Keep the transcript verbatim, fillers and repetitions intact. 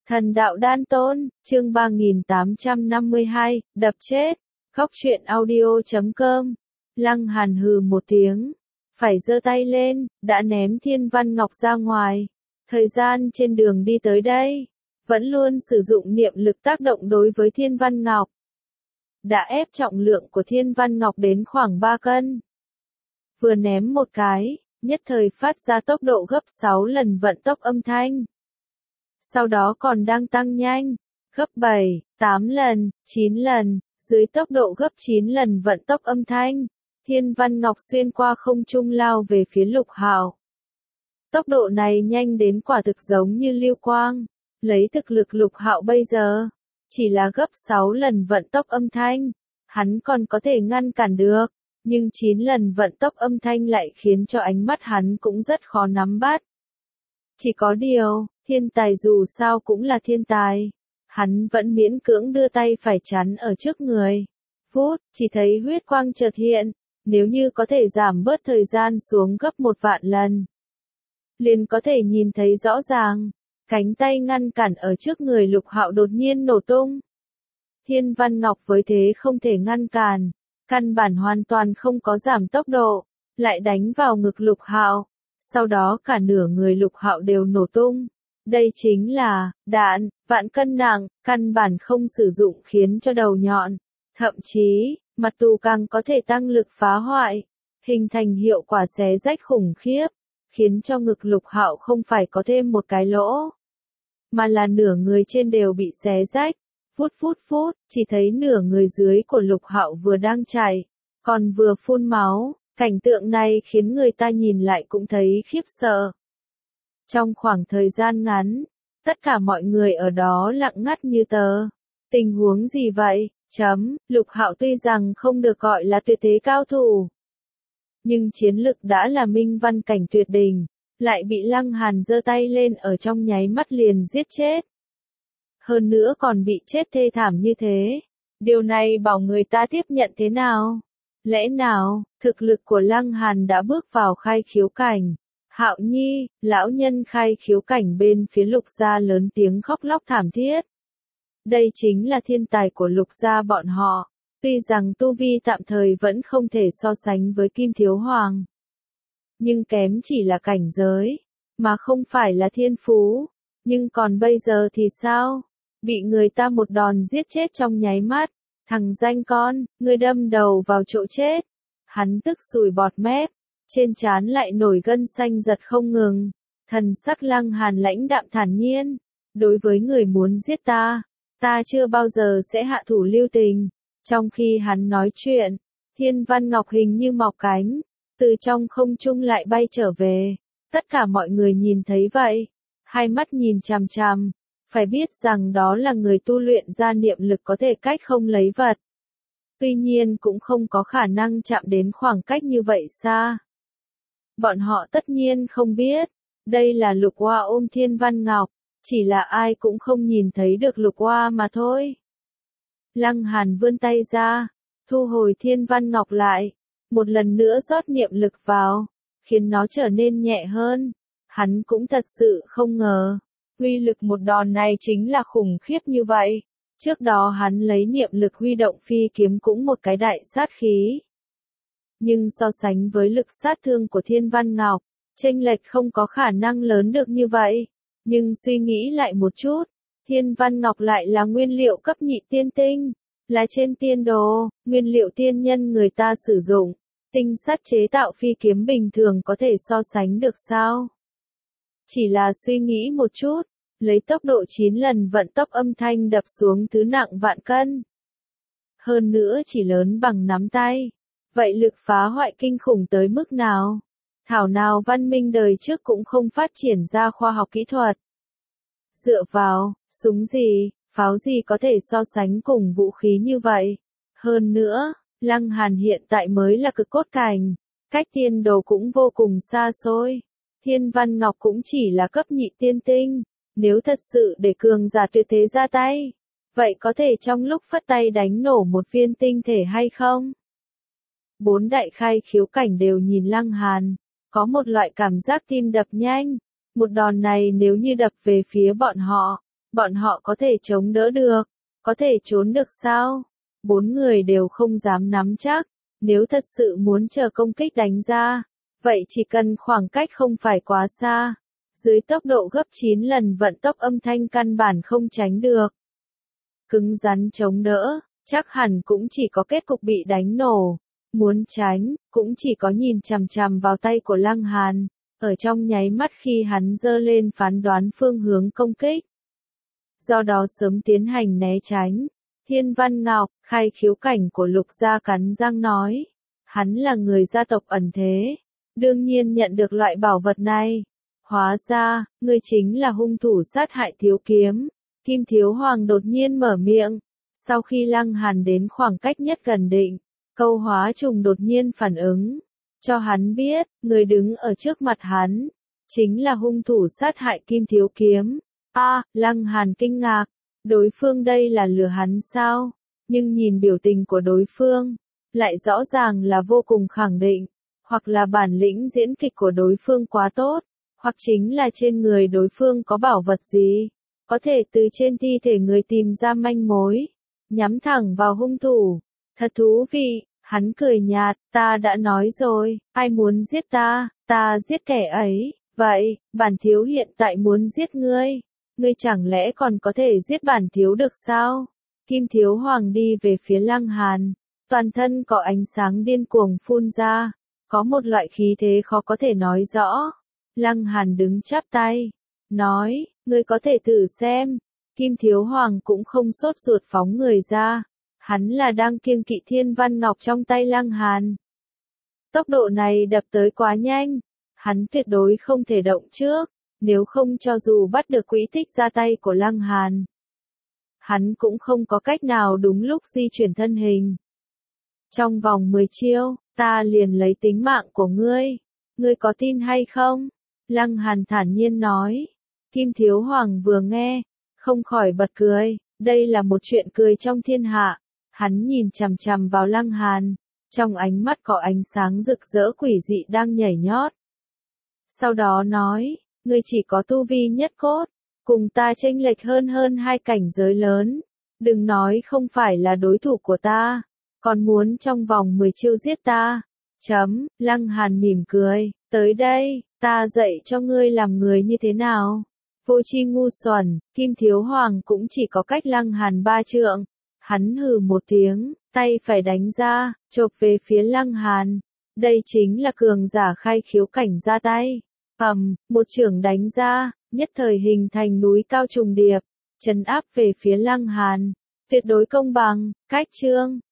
Thần đạo đan tôn, chương ba nghìn tám trăm năm mươi hai, đập chết. Góc truyện audio chấm com. Lăng Hàn hừ một tiếng, phải giơ tay lên, đã ném Thiên Văn Ngọc ra ngoài. Thời gian trên đường đi tới đây, vẫn luôn sử dụng niệm lực tác động đối với Thiên Văn Ngọc. Đã ép trọng lượng của Thiên Văn Ngọc đến khoảng ba cân. Vừa ném một cái, nhất thời phát ra tốc độ gấp sáu lần vận tốc âm thanh. Sau đó còn đang tăng nhanh, gấp bảy, tám lần, chín lần, dưới tốc độ gấp chín lần vận tốc âm thanh, Thiên Văn Ngọc xuyên qua không trung lao về phía Lục Hạo. Tốc độ này nhanh đến quả thực giống như lưu quang, lấy thực lực Lục Hạo bây giờ, chỉ là gấp sáu lần vận tốc âm thanh, hắn còn có thể ngăn cản được, nhưng chín lần vận tốc âm thanh lại khiến cho ánh mắt hắn cũng rất khó nắm bắt. Chỉ có điều, thiên tài dù sao cũng là thiên tài. Hắn vẫn miễn cưỡng đưa tay phải chắn ở trước người. Phút, chỉ thấy huyết quang chợt hiện, nếu như có thể giảm bớt thời gian xuống gấp một vạn lần. Liền có thể nhìn thấy rõ ràng, cánh tay ngăn cản ở trước người Lục Hạo đột nhiên nổ tung. Thiên Văn Ngọc với thế không thể ngăn cản, căn bản hoàn toàn không có giảm tốc độ, lại đánh vào ngực Lục Hạo. Sau đó cả nửa người Lục Hạo đều nổ tung. Đây chính là đạn, vạn cân nặng, căn bản không sử dụng khiến cho đầu nhọn. Thậm chí, mặt tù càng có thể tăng lực phá hoại, hình thành hiệu quả xé rách khủng khiếp, khiến cho ngực Lục Hạo không phải có thêm một cái lỗ, mà là nửa người trên đều bị xé rách. Phút phút phút, chỉ thấy nửa người dưới của Lục Hạo vừa đang chảy, còn vừa phun máu. Cảnh tượng này khiến người ta nhìn lại cũng thấy khiếp sợ. Trong khoảng thời gian ngắn, tất cả mọi người ở đó lặng ngắt như tờ. Tình huống gì vậy? Chấm, Lục Hạo tuy rằng không được gọi là tuyệt thế cao thủ, nhưng chiến lực đã là minh văn cảnh tuyệt đỉnh, lại bị Lăng Hàn giơ tay lên ở trong nháy mắt liền giết chết. Hơn nữa còn bị chết thê thảm như thế. Điều này bảo người ta tiếp nhận thế nào? Lẽ nào, thực lực của Lăng Hàn đã bước vào khai khiếu cảnh? Hạo Nhi, lão nhân khai khiếu cảnh bên phía Lục gia lớn tiếng khóc lóc thảm thiết. Đây chính là thiên tài của Lục gia bọn họ, tuy rằng tu vi tạm thời vẫn không thể so sánh với Kim Thiếu Hoàng. Nhưng kém chỉ là cảnh giới, mà không phải là thiên phú. Nhưng còn bây giờ thì sao? Bị người ta một đòn giết chết trong nháy mắt. Thằng danh con, ngươi đâm đầu vào chỗ chết. Hắn tức sùi bọt mép, trên trán lại nổi gân xanh giật không ngừng. Thần sắc Lăng Hàn lãnh đạm thản nhiên. Đối với người muốn giết ta, ta chưa bao giờ sẽ hạ thủ lưu tình. Trong khi hắn nói chuyện, Thiên Văn Ngọc hình như mọc cánh, từ trong không trung lại bay trở về. Tất cả mọi người nhìn thấy vậy, hai mắt nhìn chằm chằm. Phải biết rằng đó là người tu luyện ra niệm lực có thể cách không lấy vật. Tuy nhiên cũng không có khả năng chạm đến khoảng cách như vậy xa. Bọn họ tất nhiên không biết, đây là Lục Oa ôm Thiên Văn Ngọc, chỉ là ai cũng không nhìn thấy được Lục Oa mà thôi. Lăng Hàn vươn tay ra, thu hồi Thiên Văn Ngọc lại, một lần nữa rót niệm lực vào, khiến nó trở nên nhẹ hơn. Hắn cũng thật sự không ngờ. Uy lực một đòn này chính là khủng khiếp như vậy. Trước đó hắn lấy niệm lực huy động phi kiếm cũng một cái đại sát khí. Nhưng so sánh với lực sát thương của Thiên Văn Ngọc, chênh lệch không có khả năng lớn được như vậy. Nhưng suy nghĩ lại một chút, Thiên Văn Ngọc lại là nguyên liệu cấp nhị tiên tinh, là trên tiên đồ, nguyên liệu tiên nhân người ta sử dụng. Tinh sắt chế tạo phi kiếm bình thường có thể so sánh được sao? Chỉ là suy nghĩ một chút, lấy tốc độ chín lần vận tốc âm thanh đập xuống thứ nặng vạn cân. Hơn nữa chỉ lớn bằng nắm tay. Vậy lực phá hoại kinh khủng tới mức nào? Thảo nào văn minh đời trước cũng không phát triển ra khoa học kỹ thuật. Dựa vào, súng gì, pháo gì có thể so sánh cùng vũ khí như vậy? Hơn nữa, Lăng Hàn hiện tại mới là cực cốt cảnh, cách tiên đồ cũng vô cùng xa xôi. Thiên Văn Ngọc cũng chỉ là cấp nhị tiên tinh, nếu thật sự để cường giả tuyệt thế ra tay, vậy có thể trong lúc phất tay đánh nổ một viên tinh thể hay không? Bốn đại khai khiếu cảnh đều nhìn Lăng Hàn, có một loại cảm giác tim đập nhanh, một đòn này nếu như đập về phía bọn họ, Bọn họ có thể chống đỡ được, có thể trốn được sao? Bốn người đều không dám nắm chắc, nếu thật sự muốn chờ công kích đánh ra, vậy chỉ cần khoảng cách không phải quá xa, dưới tốc độ gấp chín lần vận tốc âm thanh căn bản không tránh được. Cứng rắn chống đỡ, chắc hẳn cũng chỉ có kết cục bị đánh nổ, muốn tránh, cũng chỉ có nhìn chằm chằm vào tay của Lăng Hàn, ở trong nháy mắt khi hắn giơ lên phán đoán phương hướng công kích. Do đó sớm tiến hành né tránh. Thiên Văn Ngọc, khai khiếu cảnh của Lục gia cắn răng nói, hắn là người gia tộc ẩn thế, đương nhiên nhận được loại bảo vật này. Hóa ra, ngươi chính là hung thủ sát hại Thiếu Kiếm. Kim Thiếu Hoàng đột nhiên mở miệng, sau khi Lăng Hàn đến khoảng cách nhất gần định, Câu Hóa Trùng đột nhiên phản ứng, cho hắn biết, người đứng ở trước mặt hắn, chính là hung thủ sát hại Kim Thiếu Kiếm. A, à, Lăng Hàn kinh ngạc, đối phương đây là lừa hắn sao? Nhưng nhìn biểu tình của đối phương, lại rõ ràng là vô cùng khẳng định, hoặc là bản lĩnh diễn kịch của đối phương quá tốt, hoặc chính là trên người đối phương có bảo vật gì, có thể từ trên thi thể người tìm ra manh mối, nhắm thẳng vào hung thủ. Thật thú vị, hắn cười nhạt, ta đã nói rồi, ai muốn giết ta, ta giết kẻ ấy, vậy, bản thiếu hiện tại muốn giết ngươi. Ngươi chẳng lẽ còn có thể giết bản thiếu được sao? Kim Thiếu Hoàng đi về phía Lăng Hàn, toàn thân có ánh sáng điên cuồng phun ra, có một loại khí thế khó có thể nói rõ. Lăng Hàn đứng chắp tay, nói, ngươi có thể thử xem. Kim Thiếu Hoàng cũng không sốt ruột phóng người ra, hắn là đang kiêng kỵ Thiên Văn Ngọc trong tay Lăng Hàn. Tốc độ này đập tới quá nhanh, hắn tuyệt đối không thể động trước. Nếu không cho dù bắt được quỹ tích ra tay của Lăng Hàn, hắn cũng không có cách nào đúng lúc di chuyển thân hình. Trong vòng mười chiêu, ta liền lấy tính mạng của ngươi. Ngươi có tin hay không? Lăng Hàn thản nhiên nói. Kim Thiếu Hoàng vừa nghe, không khỏi bật cười. Đây là một chuyện cười trong thiên hạ. Hắn nhìn chằm chằm vào Lăng Hàn, trong ánh mắt có ánh sáng rực rỡ quỷ dị đang nhảy nhót. Sau đó nói, ngươi chỉ có tu vi nhất cốt, cùng ta chênh lệch hơn hơn hai cảnh giới lớn, đừng nói không phải là đối thủ của ta, còn muốn trong vòng mười chiêu giết ta. Chấm, Lăng Hàn mỉm cười, tới đây, ta dạy cho ngươi làm người như thế nào. Vô tri ngu xuẩn, Kim Thiếu Hoàng cũng chỉ có cách Lăng Hàn ba trượng. Hắn hừ một tiếng, tay phải đánh ra, chộp về phía Lăng Hàn. Đây chính là cường giả khai khiếu cảnh ra tay. Ầm, một chưởng đánh ra, nhất thời hình thành núi cao trùng điệp, trấn áp về phía Lăng Hàn. Tuyệt đối công bằng, cách chương.